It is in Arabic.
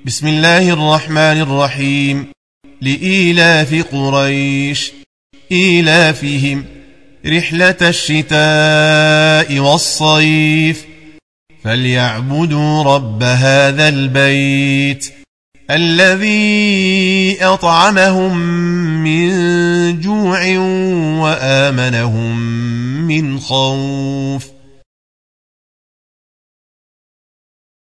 بسم الله الرحمن الرحيم. لإيلاف قريش إيلافهم رحلة الشتاء والصيف فليعبدوا رب هذا البيت الذي أطعمهم من جوع وآمنهم من خوف.